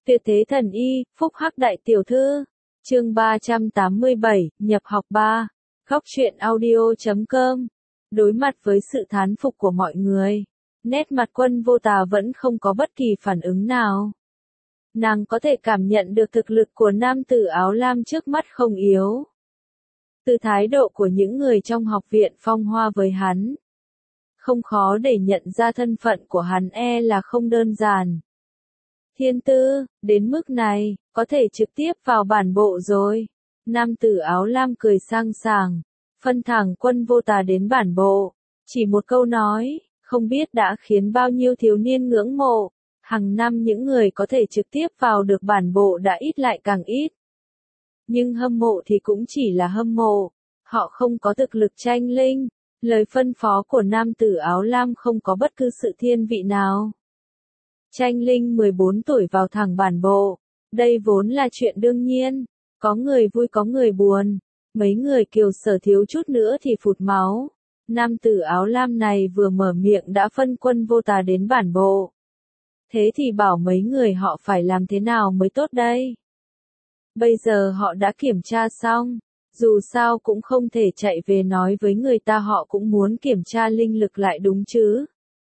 Tuyệt thế thần y, phúc hắc đại tiểu thư. Chương 387, nhập học 3. Góc truyện audio.com. Đối mặt với sự thán phục của mọi người, nét mặt Quân Vô Tà vẫn không có bất kỳ phản ứng nào. Nàng có thể cảm nhận được thực lực của nam tử áo lam trước mắt không yếu. Từ thái độ của những người trong học viện Phong Hoa với hắn, không khó để nhận ra thân phận của hắn là không đơn giản. Thiên tư, đến mức này, có thể trực tiếp vào bản bộ rồi. Nam tử áo lam cười sang sảng, phân thẳng Quân Vô Tà đến bản bộ. Chỉ một câu nói, không biết đã khiến bao nhiêu thiếu niên ngưỡng mộ. Hàng năm những người có thể trực tiếp vào được bản bộ đã ít lại càng ít. Nhưng hâm mộ thì cũng chỉ là hâm mộ. Họ không có thực lực tranh linh. Lời phân phó của nam tử áo lam không có bất cứ sự thiên vị nào. Tranh linh 14 tuổi vào thẳng bản bộ. Đây vốn là chuyện đương nhiên. Có người vui có người buồn. Mấy người Kiều Sở thiếu chút nữa thì phụt máu. Nam tử áo lam này vừa mở miệng đã phân Quân Vô Tà đến bản bộ. Thế thì bảo mấy người họ phải làm thế nào mới tốt đây? Bây giờ họ đã kiểm tra xong. Dù sao cũng không thể chạy về nói với người ta họ cũng muốn kiểm tra linh lực lại đúng chứ.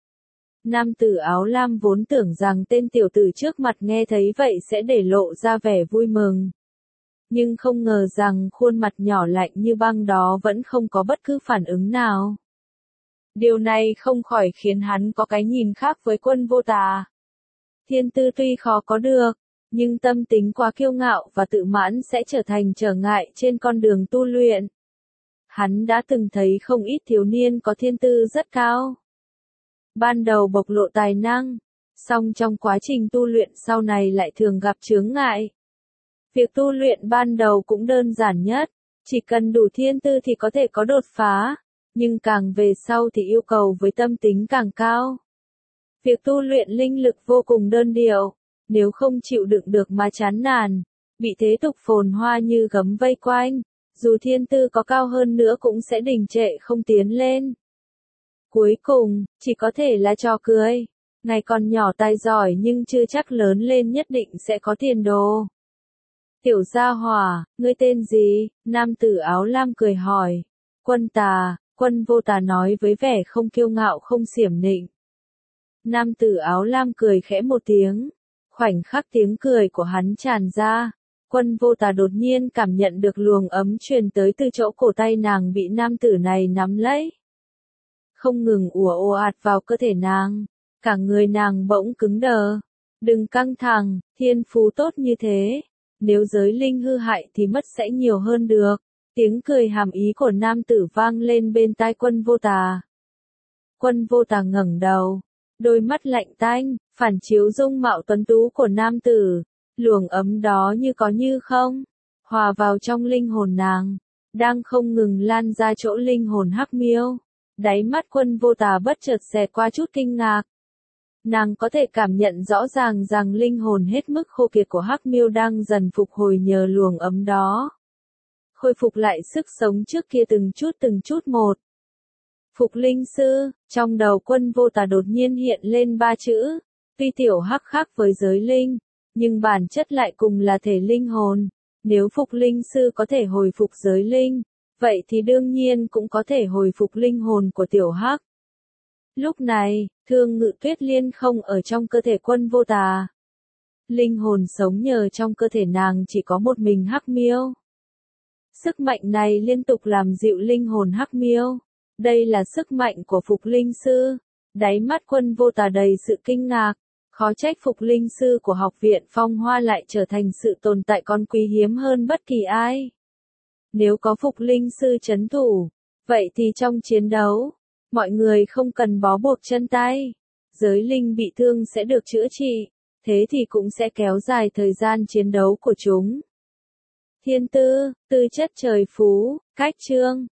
Nam tử áo lam vốn tưởng rằng tên tiểu tử trước mặt nghe thấy vậy sẽ để lộ ra vẻ vui mừng. Nhưng không ngờ rằng khuôn mặt nhỏ lạnh như băng đó vẫn không có bất cứ phản ứng nào. Điều này không khỏi khiến hắn có cái nhìn khác với Quân Vô Tà. Thiên tư tuy khó có được, nhưng tâm tính quá kiêu ngạo và tự mãn sẽ trở thành trở ngại trên con đường tu luyện. Hắn đã từng thấy không ít thiếu niên có thiên tư rất cao. Ban đầu bộc lộ tài năng, song trong quá trình tu luyện sau này lại thường gặp chướng ngại. Việc tu luyện ban đầu cũng đơn giản nhất, chỉ cần đủ thiên tư thì có thể có đột phá, nhưng càng về sau thì yêu cầu với tâm tính càng cao. Việc tu luyện linh lực vô cùng đơn điệu, nếu không chịu đựng được mà chán nản, bị thế tục phồn hoa như gấm vây quanh, dù thiên tư có cao hơn nữa cũng sẽ đình trệ không tiến lên. Cuối cùng, chỉ có thể là trò cười. Ngày còn nhỏ tài giỏi nhưng chưa chắc lớn lên nhất định sẽ có tiền đồ. Tiểu gia hỏa, ngươi tên gì? Nam tử áo lam cười hỏi. Quân Tà, Quân Vô Tà nói với vẻ không kiêu ngạo không xiểm nịnh. Nam tử áo lam cười khẽ một tiếng. Khoảnh khắc tiếng cười của hắn tràn ra. Quân Vô Tà đột nhiên cảm nhận được luồng ấm truyền tới từ chỗ cổ tay nàng bị nam tử này nắm lấy. Không ngừng ùa ồ ạt vào cơ thể nàng. Cả người nàng bỗng cứng đờ. Đừng căng thẳng, thiên phú tốt như thế. Nếu giới linh hư hại thì mất sẽ nhiều hơn được. Tiếng cười hàm ý của nam tử vang lên bên tai Quân Vô Tà. Quân Vô Tà ngẩng đầu. Đôi mắt lạnh tanh, phản chiếu dung mạo tuấn tú của nam tử. Luồng ấm đó như có như không. Hòa vào trong linh hồn nàng. Đang không ngừng lan ra chỗ linh hồn hắc miêu. Đáy mắt Quân Vô Tà bất chợt xẹt qua chút kinh ngạc. Nàng có thể cảm nhận rõ ràng rằng linh hồn hết mức khô kiệt của hắc miêu đang dần phục hồi nhờ luồng ấm đó. Khôi phục lại sức sống trước kia từng chút một. Phục linh sư, trong đầu Quân Vô Tà đột nhiên hiện lên ba chữ. Tuy tiểu hắc khác với giới linh, nhưng bản chất lại cùng là thể linh hồn. Nếu phục linh sư có thể hồi phục giới linh, vậy thì đương nhiên cũng có thể hồi phục linh hồn của tiểu hắc. Lúc này, Thương Ngự Tuyết Liên không ở trong cơ thể Quân Vô Tà. Linh hồn sống nhờ trong cơ thể nàng chỉ có một mình hắc miêu. Sức mạnh này liên tục làm dịu linh hồn hắc miêu. Đây là sức mạnh của phục linh sư. Đáy mắt Quân Vô Tà đầy sự kinh ngạc. Khó trách phục linh sư của học viện Phong Hoa lại trở thành sự tồn tại còn quý hiếm hơn bất kỳ ai. Nếu có phục linh sư trấn thủ, vậy thì trong chiến đấu, mọi người không cần bó buộc chân tay. Giới linh bị thương sẽ được chữa trị, thế thì cũng sẽ kéo dài thời gian chiến đấu của chúng. Thiên tư, tư chất trời phú, cách chương.